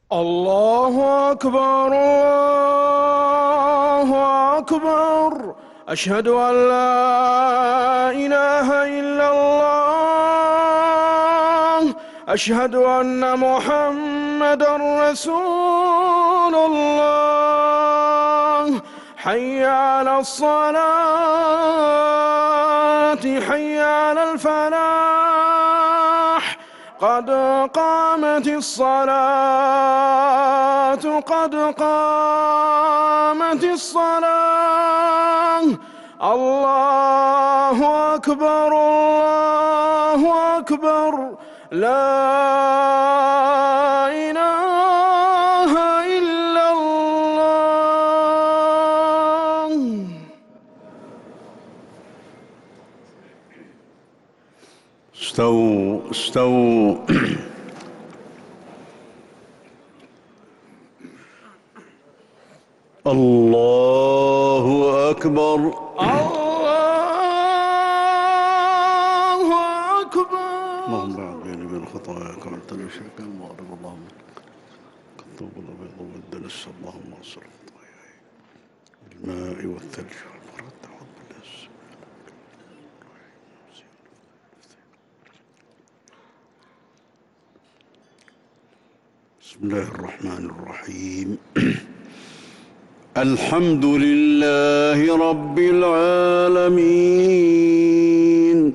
الله أكبر الله أكبر. أشهد أن لا إله إلا الله. أشهد أن محمدًا رسول الله. حي على الصلاة حي على الفلاح. قد قامت الصلاة قد قامت الصلاة. الله أكبر الله أكبر. لا إله إلا الله. استووا استووا. الله أكبر. الله أكبر. اللهم بعد بيني وبين خطاياك كما تنشأ المغرب. اللهم كالثوب الأبيض والدنس. اللهم اغسل خطاياي بالماء والثلج والبرد. أعوذ بالله بسم الله الرحمن الرحيم. الحمد لله رب العالمين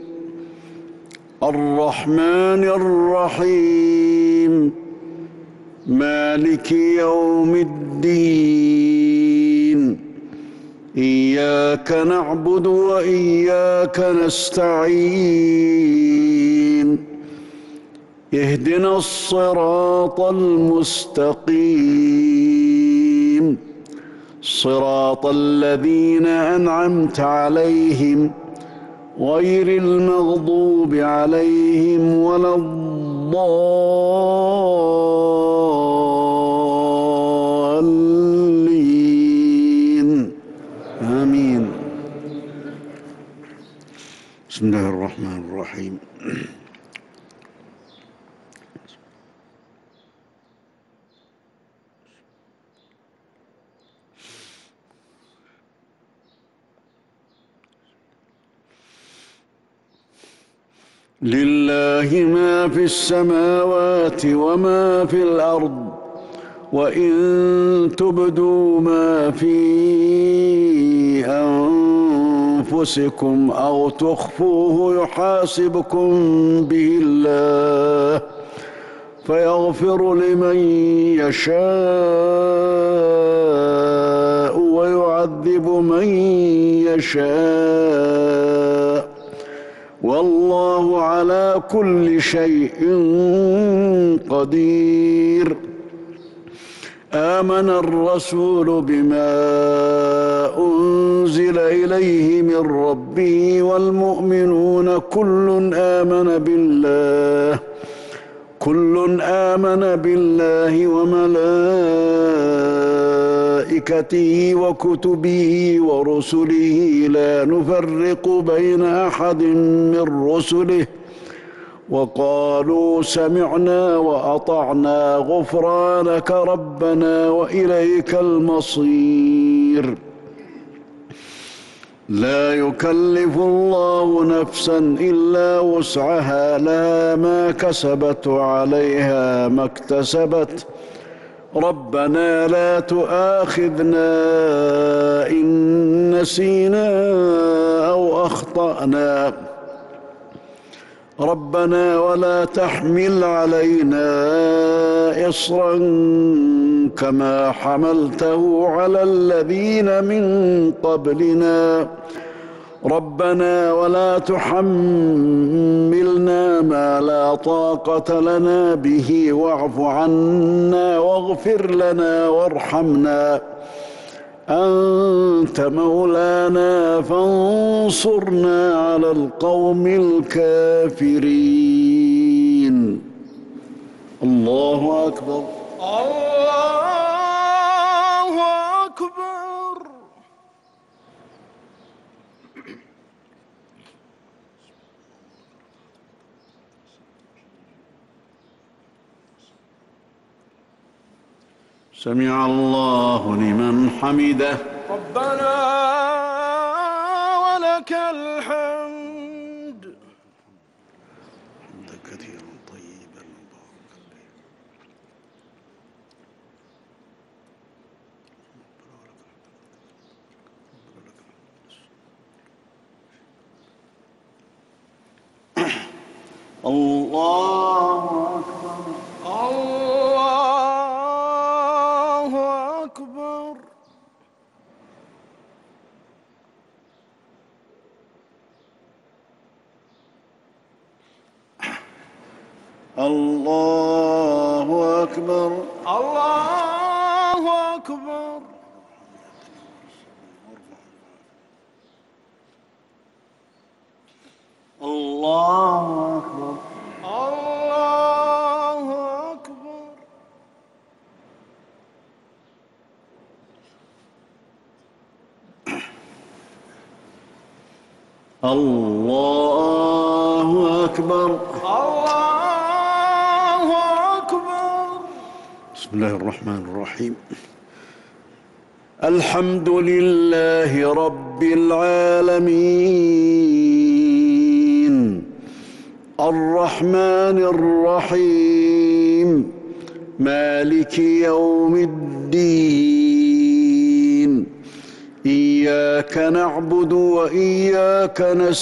الرحمن الرحيم مالك يوم الدين. إياك نعبد وإياك نستعين. اهدنا الصراط المستقيم صراط الذين أنعمت عليهم غير المغضوب عليهم ولا الضالين. آمين. بسم الله الرحمن الرحيم. لله ما في السماوات وما في الأرض وإن تبدوا ما في أنفسكم أو تخفوه يحاسبكم به الله فيغفر لمن يشاء ويعذب من يشاء والله على كل شيء قدير. آمن الرسول بما أنزل إليه من ربه والمؤمنون كل آمن بالله وملائكته وكتبه ورسله لا نفرق بين أحد من رسله وقالوا سمعنا وأطعنا غفرانك ربنا وإليك المصير. لا يكلف الله نفسا إلا وسعها لها ما كسبت وعليها ما اكتسبت ربنا لا تؤاخذنا إن نسينا أو أخطأنا ربنا ولا تحمل علينا إصرا كما حملته على الذين من قبلنا ربنا ولا تحملنا ما لا طاقة لنا به واعف عنا واغفر لنا وارحمنا أنت مولانا فانصرنا على القوم الكافرين. الله أكبر. الله أكبر. سمع الله لمن حمده. ربنا ولك الحمد. حمدا كثيرا طيبا مباركا فيه. الله أكبر. الله أكبر. الله أكبر. الله أكبر. الله أكبر. الله أكبر. الله أكبر. الله أكبر. بسم الله الرحمن الرحيم. الحمد لله رب العالمين الرحمن الرحيم مالك يوم الدين إياك نعبد وإياك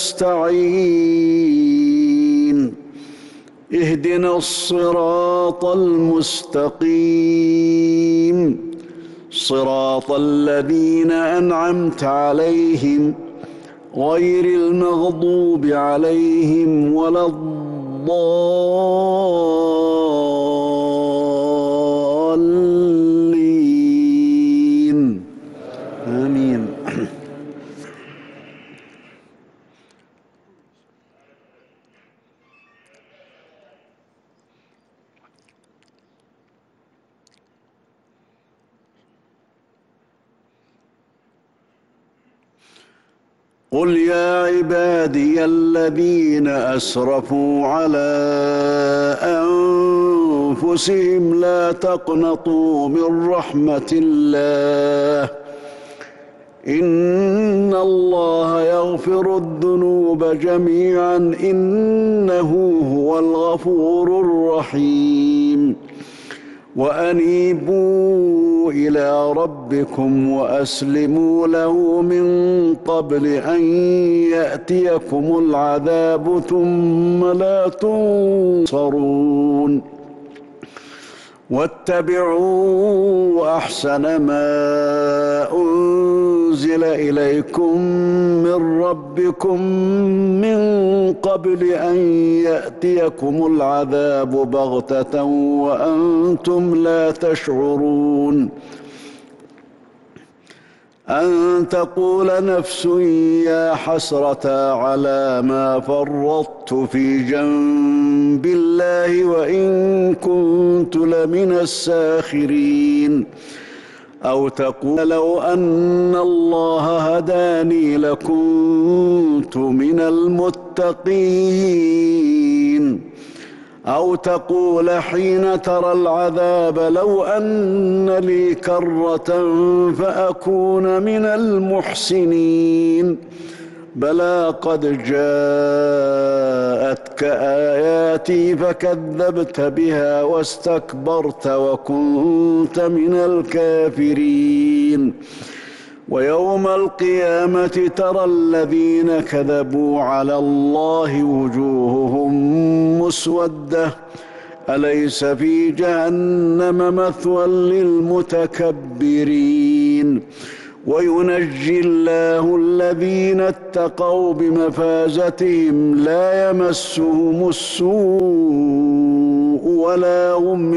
نستعين اهدنا الصراط المستقيم صراط الذين أنعمت عليهم غير المغضوب عليهم ولا الضالين آمين. قل يا عبادي الذين أسرفوا على أنفسهم لا تقنطوا من رحمة الله إن الله يغفر الذنوب جميعا إنه هو الغفور الرحيم وأنيبوا إلى ربكم وأسلموا له من قبل أن يأتيكم العذاب ثم لا تنصرون واتبعوا أحسن ما أنزل إليكم من ربكم من قبل أن يأتيكم العذاب بغتة وأنتم لا تشعرون أن تقول نفس يا حسرة على ما فرطت في جنب الله وإن كنت لمن الساخرين أو تقول لو أن الله هداني لكنت من المتقين أو تقول حين ترى العذاب لو أن لي كرة فأكون من المحسنين بلى قد جاءتك آياتي فكذبت بها واستكبرت وكنت من الكافرين ويوم القيامة ترى الذين كذبوا على الله وجوههم مسودة أليس في جهنم مثوى للمتكبرين وينجي الله الذين اتقوا بمفازتهم لا يمسهم السوء ولا هم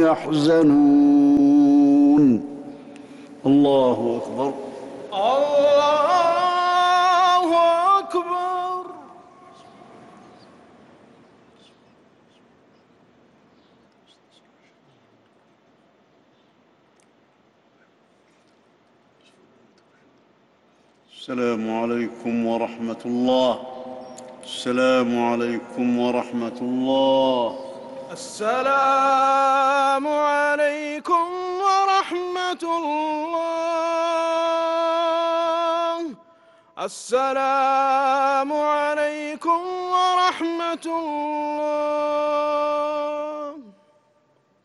يحزنون. الله أكبر. الله أكبر. السلام عليكم ورحمة الله. السلام عليكم ورحمة الله. السلام عليكم ورحمة ورحمة الله. السلام عليكم ورحمة الله.